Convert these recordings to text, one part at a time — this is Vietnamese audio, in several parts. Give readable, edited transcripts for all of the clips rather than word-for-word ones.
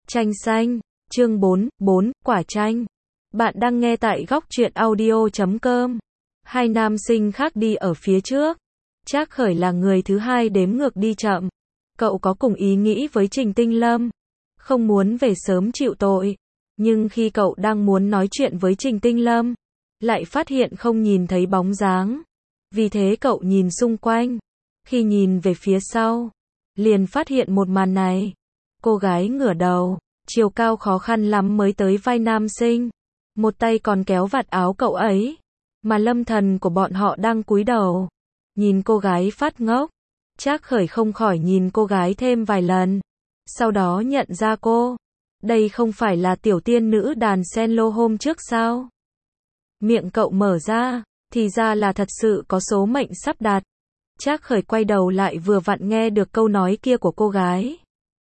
Tranh xanh, chương 4, quả chanh. Bạn đang nghe tại góc truyện audio.com. Hai nam sinh khác đi ở phía trước. Trác Khởi là người thứ hai đếm ngược đi chậm. Cậu có cùng ý nghĩ với Trình Tinh Lâm, không muốn về sớm chịu tội. Nhưng khi cậu đang muốn nói chuyện với Trình Tinh Lâm, lại phát hiện không nhìn thấy bóng dáng. Vì thế cậu nhìn xung quanh. Khi nhìn về phía sau, liền phát hiện một màn này. Cô gái ngửa đầu, chiều cao khó khăn lắm mới tới vai nam sinh. Một tay còn kéo vạt áo cậu ấy. Mà lâm thần của bọn họ đang cúi đầu. Nhìn cô gái phát ngốc. Trác Khởi không khỏi nhìn cô gái thêm vài lần. Sau đó nhận ra cô. Đây không phải là tiểu tiên nữ đàn sen lô hôm trước sao? Miệng cậu mở ra, thì ra là thật sự có số mệnh sắp đặt. Trác Khởi quay đầu lại vừa vặn nghe được câu nói kia của cô gái.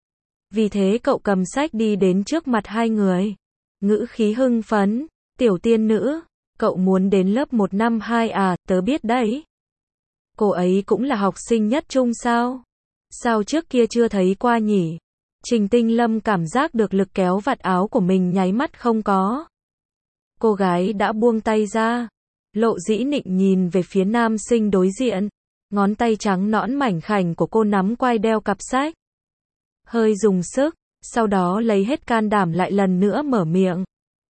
Vì thế cậu cầm sách đi đến trước mặt hai người. Ngữ khí hưng phấn, tiểu tiên nữ, cậu muốn đến lớp 1 năm 2 à, tớ biết đấy. Cô ấy cũng là học sinh nhất trung sao? Sao trước kia chưa thấy qua nhỉ? Trình Tinh Lâm cảm giác được lực kéo vạt áo của mình nháy mắt không có. Cô gái đã buông tay ra. Lộ dĩ nịnh nhìn về phía nam sinh đối diện. Ngón tay trắng nõn mảnh khảnh của cô nắm quai đeo cặp sách. Hơi dùng sức, sau đó lấy hết can đảm lại lần nữa mở miệng.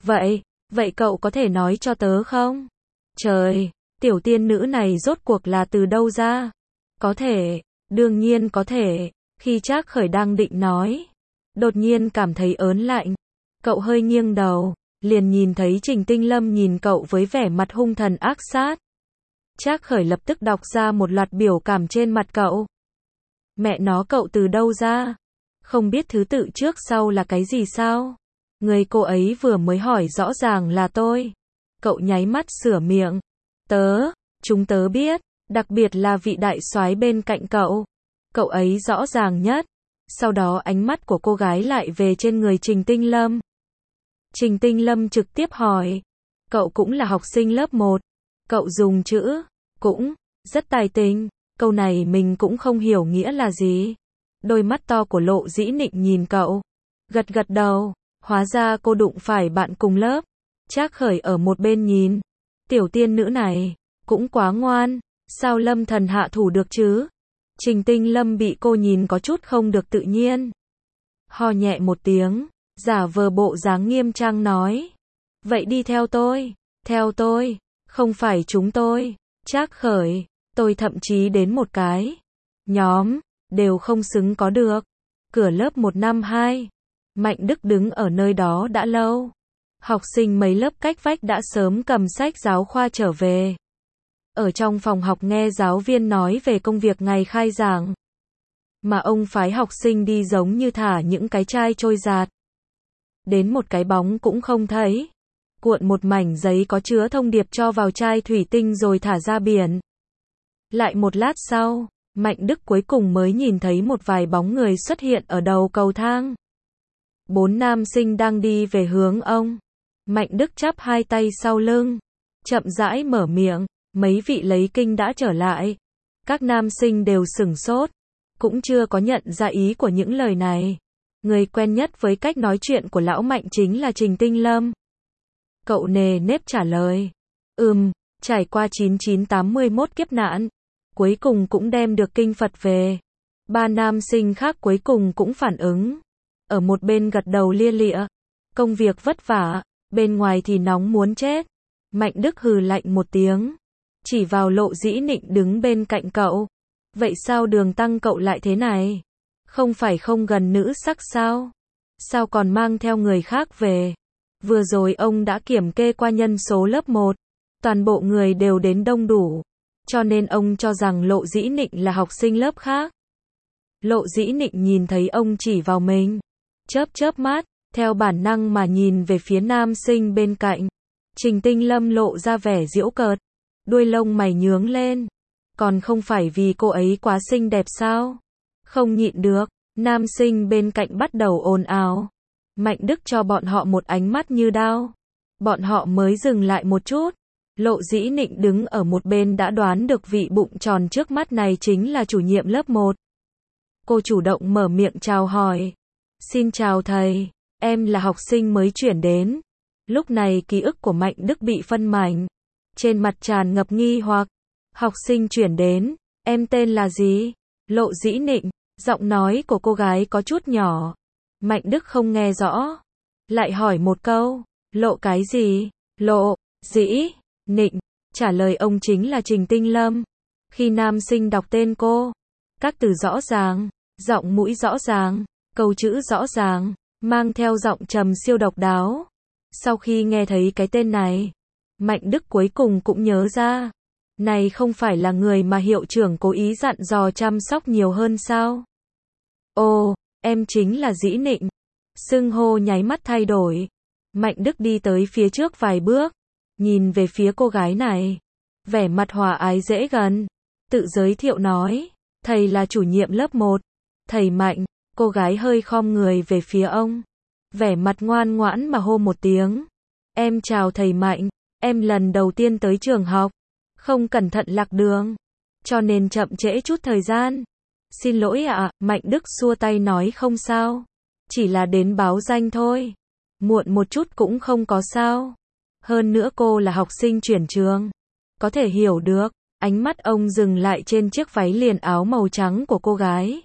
Vậy cậu có thể nói cho tớ không? Trời, tiểu tiên nữ này rốt cuộc là từ đâu ra? Có thể, đương nhiên có thể. Khi Trác Khởi đang định nói, đột nhiên cảm thấy ớn lạnh. Cậu hơi nghiêng đầu, liền nhìn thấy Trình Tinh Lâm nhìn cậu với vẻ mặt hung thần ác sát. Trác Khởi lập tức đọc ra một loạt biểu cảm trên mặt cậu. Mẹ nó, cậu từ đâu ra? Không biết thứ tự trước sau là cái gì sao? Người cô ấy vừa mới hỏi rõ ràng là tôi. Cậu nháy mắt sửa miệng. Chúng tớ biết, đặc biệt là vị đại soái bên cạnh cậu. Cậu ấy rõ ràng nhất. Sau đó ánh mắt của cô gái lại về trên người Trình Tinh Lâm. Trình Tinh Lâm trực tiếp hỏi. Cậu cũng là học sinh lớp 1. Cậu dùng chữ cũng rất tài tình. Câu này mình cũng không hiểu nghĩa là gì. Đôi mắt to của Lộ dĩ nịnh nhìn cậu. Gật gật đầu. Hóa ra cô đụng phải bạn cùng lớp. Trác Khởi ở một bên nhìn. Tiểu tiên nữ này cũng quá ngoan. Sao lâm thần hạ thủ được chứ? Trình Tinh Lâm bị cô nhìn có chút không được tự nhiên. Ho nhẹ một tiếng. Giả vờ bộ dáng nghiêm trang nói. Vậy đi theo tôi. Theo tôi. Không phải chúng tôi. Trác Khởi. Tôi thậm chí đến một cái nhóm đều không xứng có được. Cửa lớp 1 năm 2. Mạnh Đức đứng ở nơi đó đã lâu. Học sinh mấy lớp cách vách đã sớm cầm sách giáo khoa trở về. Ở trong phòng học nghe giáo viên nói về công việc ngày khai giảng. Mà ông phái học sinh đi giống như thả những cái chai trôi giạt. Đến một cái bóng cũng không thấy. Cuộn một mảnh giấy có chứa thông điệp cho vào chai thủy tinh rồi thả ra biển. Lại một lát sau, Mạnh Đức cuối cùng mới nhìn thấy một vài bóng người xuất hiện ở đầu cầu thang. 4 nam sinh đang đi về hướng ông. Mạnh Đức chắp hai tay sau lưng, chậm rãi mở miệng, mấy vị lấy kinh đã trở lại. Các nam sinh đều sửng sốt, cũng chưa có nhận ra ý của những lời này. Người quen nhất với cách nói chuyện của lão Mạnh chính là Trình Tinh Lâm. Cậu nề nếp trả lời. Trải qua 9981 kiếp nạn, cuối cùng cũng đem được kinh Phật về. 3 nam sinh khác cuối cùng cũng phản ứng. Ở một bên gật đầu lia lịa. Công việc vất vả, bên ngoài thì nóng muốn chết. Mạnh Đức hừ lạnh một tiếng. Chỉ vào Lộ dĩ nịnh đứng bên cạnh cậu. Vậy sao Đường Tăng cậu lại thế này? Không phải không gần nữ sắc sao? Sao còn mang theo người khác về? Vừa rồi ông đã kiểm kê qua nhân số lớp 1. Toàn bộ người đều đến đông đủ. Cho nên ông cho rằng Lộ dĩ nịnh là học sinh lớp khác. Lộ dĩ nịnh nhìn thấy ông chỉ vào mình. Chớp mắt, theo bản năng mà nhìn về phía nam sinh bên cạnh. Trình Tinh Lâm lộ ra vẻ giễu cợt. Đuôi lông mày nhướng lên. Còn không phải vì cô ấy quá xinh đẹp sao? Không nhịn được, nam sinh bên cạnh bắt đầu ồn ào. Mạnh Đức cho bọn họ một ánh mắt như đao. Bọn họ mới dừng lại một chút. Lộ dĩ nịnh đứng ở một bên đã đoán được vị bụng tròn trước mắt này chính là chủ nhiệm lớp 1. Cô chủ động mở miệng chào hỏi. Xin chào thầy. em là học sinh mới chuyển đến. Lúc này ký ức của Mạnh Đức bị phân mảnh. Trên mặt tràn ngập nghi hoặc. Học sinh chuyển đến, em tên là gì? Lộ Dĩ Nịnh, giọng nói của cô gái có chút nhỏ. Mạnh Đức không nghe rõ. Lại hỏi một câu, Lộ cái gì? Lộ, Dĩ, Nịnh. Trả lời ông chính là Trình Tinh Lâm. Khi nam sinh đọc tên cô, các từ rõ ràng, giọng mũi rõ ràng, câu chữ rõ ràng, mang theo giọng trầm siêu độc đáo. Sau khi nghe thấy cái tên này, Mạnh Đức cuối cùng cũng nhớ ra. Này không phải là người mà hiệu trưởng cố ý dặn dò chăm sóc nhiều hơn sao? Ồ, em chính là Dĩ Nịnh. Xưng hô nháy mắt thay đổi. Mạnh Đức đi tới phía trước vài bước, nhìn về phía cô gái này. Vẻ mặt hòa ái dễ gần. Tự giới thiệu nói, thầy là chủ nhiệm lớp 1. Thầy Mạnh. Cô gái hơi khom người về phía ông. Vẻ mặt ngoan ngoãn mà hô một tiếng. Em chào thầy Mạnh. Em lần đầu tiên tới trường học. Không cẩn thận lạc đường. Cho nên chậm trễ chút thời gian. Xin lỗi ạ. Mạnh Đức xua tay nói không sao. Chỉ là đến báo danh thôi. Muộn một chút cũng không có sao. Hơn nữa cô là học sinh chuyển trường. Có thể hiểu được. Ánh mắt ông dừng lại trên chiếc váy liền áo màu trắng của cô gái.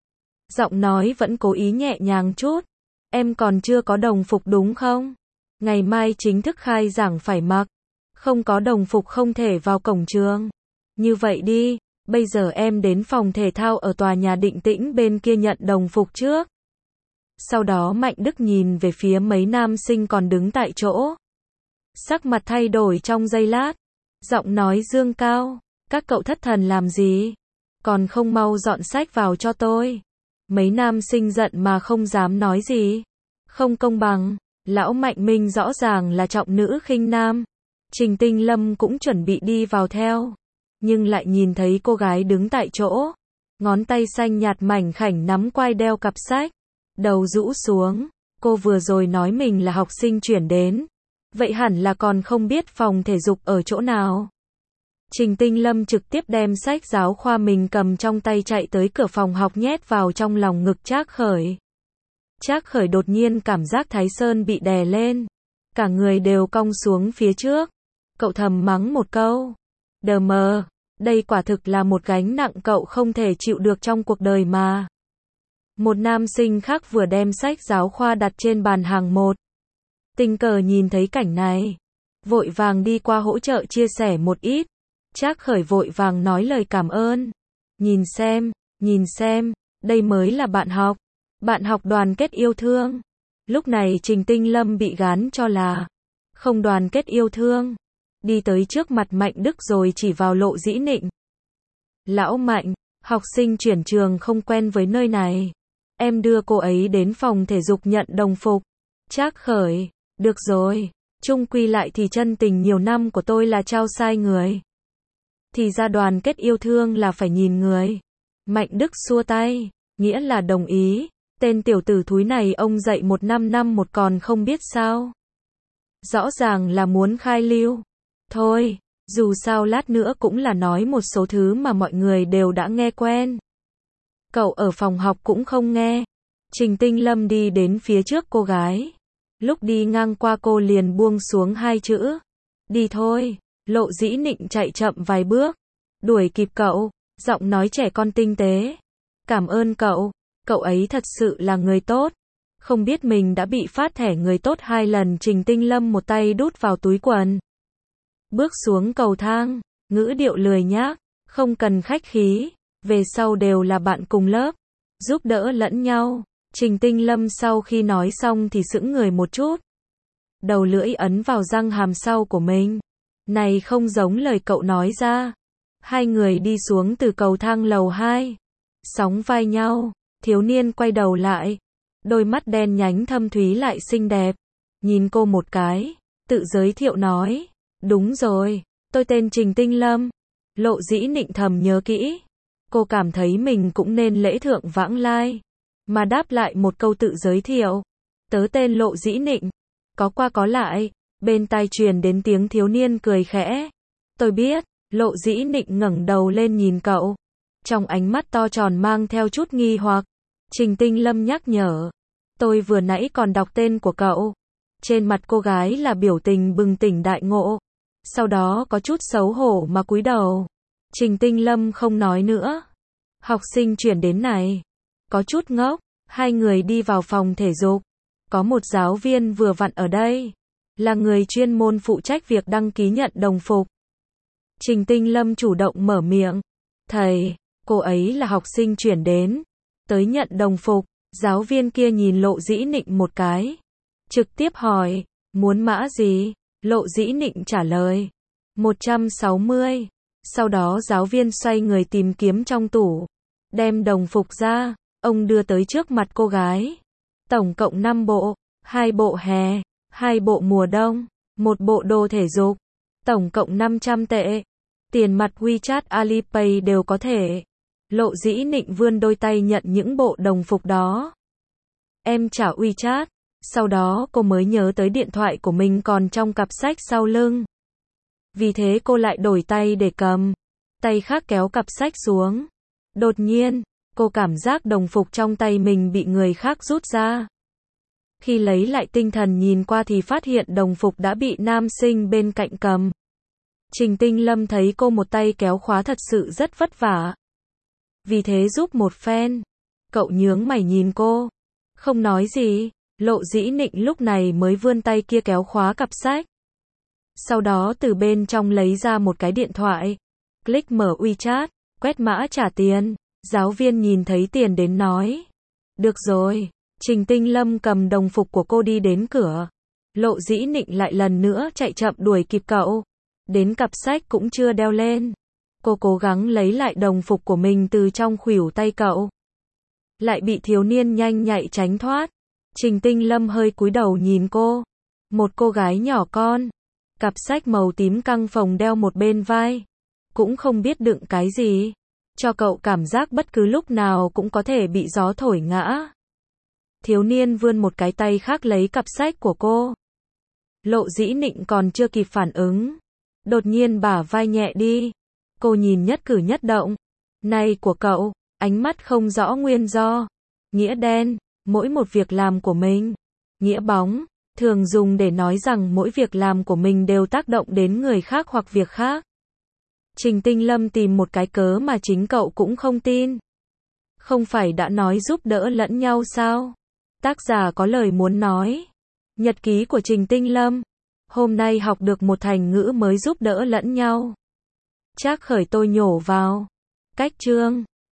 Giọng nói vẫn cố ý nhẹ nhàng chút. Em còn chưa có đồng phục đúng không? Ngày mai chính thức khai giảng phải mặc. Không có đồng phục không thể vào cổng trường. Như vậy đi, bây giờ em đến phòng thể thao ở tòa nhà Định Tĩnh bên kia nhận đồng phục trước. Sau đó Mạnh Đức nhìn về phía mấy nam sinh còn đứng tại chỗ. Sắc mặt thay đổi trong giây lát. Giọng nói dương cao. Các cậu thất thần làm gì? Còn không mau dọn sách vào cho tôi. Mấy nam sinh giận mà không dám nói gì. Không công bằng. Lão Mạnh Minh rõ ràng là trọng nữ khinh nam. Trình Tinh Lâm cũng chuẩn bị đi vào theo. Nhưng lại nhìn thấy cô gái đứng tại chỗ. Ngón tay xanh nhạt mảnh khảnh nắm quai đeo cặp sách. Đầu rũ xuống. Cô vừa rồi nói mình là học sinh chuyển đến. Vậy hẳn là còn không biết phòng thể dục ở chỗ nào. Trình Tinh Lâm trực tiếp đem sách giáo khoa mình cầm trong tay chạy tới cửa phòng học nhét vào trong lòng ngực Trác Khởi. Trác Khởi đột nhiên cảm giác Thái Sơn bị đè lên. Cả người đều cong xuống phía trước. Cậu thầm mắng một câu. Đờ mờ, đây quả thực là một gánh nặng cậu không thể chịu được trong cuộc đời mà. Một nam sinh khác vừa đem sách giáo khoa đặt trên bàn hàng một. Tình cờ nhìn thấy cảnh này. Vội vàng đi qua hỗ trợ chia sẻ một ít. Trác Khởi vội vàng nói lời cảm ơn. Nhìn xem, đây mới là bạn học. Bạn học đoàn kết yêu thương. Lúc này Trình Tinh Lâm bị gán cho là không đoàn kết yêu thương. Đi tới trước mặt Mạnh Đức rồi chỉ vào Lộ Dĩ Nịnh. Lão Mạnh, học sinh chuyển trường không quen với nơi này. Em đưa cô ấy đến phòng thể dục nhận đồng phục. Trác Khởi, được rồi. Chung quy lại thì chân tình nhiều năm của tôi là trao sai người. Thì ra đoàn kết yêu thương là phải nhìn người. Mạnh Đức xua tay, nghĩa là đồng ý. Tên tiểu tử thúi này ông dạy 1 năm một còn không biết sao. Rõ ràng là muốn khai lưu. Thôi, dù sao lát nữa cũng là nói một số thứ mà mọi người đều đã nghe quen. Cậu ở phòng học cũng không nghe. Trình Tinh Lâm đi đến phía trước cô gái. Lúc đi ngang qua cô liền buông xuống 2 chữ. Đi thôi. Lộ Dĩ Nịnh chạy chậm vài bước. Đuổi kịp cậu. Giọng nói trẻ con tinh tế. Cảm ơn cậu. Cậu ấy thật sự là người tốt. Không biết mình đã bị phát thẻ người tốt 2 lần. Trình Tinh Lâm một tay đút vào túi quần. Bước xuống cầu thang. Ngữ điệu lười nhác. Không cần khách khí. Về sau đều là bạn cùng lớp. Giúp đỡ lẫn nhau. Trình Tinh Lâm sau khi nói xong thì sững người một chút. Đầu lưỡi ấn vào răng hàm sau của mình. Này không giống lời cậu nói ra. Hai người đi xuống từ cầu thang lầu 2. Sóng vai nhau. Thiếu niên quay đầu lại. Đôi mắt đen nhánh thâm thúy lại xinh đẹp. Nhìn cô một cái. Tự giới thiệu nói. Đúng rồi. Tôi tên Trình Tinh Lâm. Lộ Dĩ Nịnh thầm nhớ kỹ. Cô cảm thấy mình cũng nên lễ thượng vãng lai. Mà đáp lại một câu tự giới thiệu. Tớ tên Lộ Dĩ Nịnh. Có qua có lại. Bên tai truyền đến tiếng thiếu niên cười khẽ. Tôi biết. Lộ Dĩ Nịnh ngẩng đầu lên nhìn cậu. Trong ánh mắt to tròn mang theo chút nghi hoặc. Trình Tinh Lâm nhắc nhở. Tôi vừa nãy còn đọc tên của cậu. Trên mặt cô gái là biểu tình bừng tỉnh đại ngộ. Sau đó có chút xấu hổ mà cúi đầu. Trình Tinh Lâm không nói nữa. Học sinh chuyển đến này. Có chút ngốc. Hai người đi vào phòng thể dục. Có một giáo viên vừa vặn ở đây. Là người chuyên môn phụ trách việc đăng ký nhận đồng phục. Trình Tinh Lâm chủ động mở miệng. Thầy, cô ấy là học sinh chuyển đến. Tới nhận đồng phục. Giáo viên kia nhìn Lộ Dĩ Nịnh một cái. Trực tiếp hỏi, muốn mã gì? Lộ Dĩ Nịnh trả lời. 160. Sau đó giáo viên xoay người tìm kiếm trong tủ. Đem đồng phục ra. Ông đưa tới trước mặt cô gái. Tổng cộng 5 bộ. 2 bộ hè. 2 bộ mùa đông. 1 bộ đồ thể dục. Tổng cộng 500 tệ. Tiền mặt WeChat Alipay đều có thể. Lộ Dĩ Nịnh vươn đôi tay nhận những bộ đồng phục đó. Em trả WeChat. Sau đó cô mới nhớ tới điện thoại của mình còn trong cặp sách sau lưng. Vì thế cô lại đổi tay để cầm. Tay khác kéo cặp sách xuống. Đột nhiên, cô cảm giác đồng phục trong tay mình bị người khác rút ra. Khi lấy lại tinh thần nhìn qua thì phát hiện đồng phục đã bị nam sinh bên cạnh cầm. Trình Tinh Lâm thấy cô một tay kéo khóa thật sự rất vất vả. Vì thế giúp một phen. Cậu nhướng mày nhìn cô. Không nói gì. Lộ Dĩ Nịnh lúc này mới vươn tay kia kéo khóa cặp sách. Sau đó từ bên trong lấy ra một cái điện thoại. Click mở WeChat, quét mã trả tiền. Giáo viên nhìn thấy tiền đến nói. Được rồi. Trình Tinh Lâm cầm đồng phục của cô đi đến cửa. Lộ Dĩ Nịnh lại lần nữa chạy chậm đuổi kịp cậu. Đến cặp sách cũng chưa đeo lên. Cô cố gắng lấy lại đồng phục của mình từ trong khuỷu tay cậu. Lại bị thiếu niên nhanh nhạy tránh thoát. Trình Tinh Lâm hơi cúi đầu nhìn cô. Một cô gái nhỏ con. Cặp sách màu tím căng phồng đeo một bên vai. Cũng không biết đựng cái gì. Cho cậu cảm giác bất cứ lúc nào cũng có thể bị gió thổi ngã. Thiếu niên vươn một cái tay khác lấy cặp sách của cô. Lộ Dĩ Nịnh còn chưa kịp phản ứng. Đột nhiên bả vai nhẹ đi. Cô nhìn nhất cử nhất động. Này của cậu, ánh mắt không rõ nguyên do. Nghĩa đen, mỗi một việc làm của mình. Nghĩa bóng, thường dùng để nói rằng mỗi việc làm của mình đều tác động đến người khác hoặc việc khác. Trình Tinh Lâm tìm một cái cớ mà chính cậu cũng không tin. Không phải đã nói giúp đỡ lẫn nhau sao? Tác giả có lời muốn nói. Nhật ký của Trình Tinh Lâm. Hôm nay học được một thành ngữ mới giúp đỡ lẫn nhau. Trác Khởi tôi nhổ vào. Cách chương.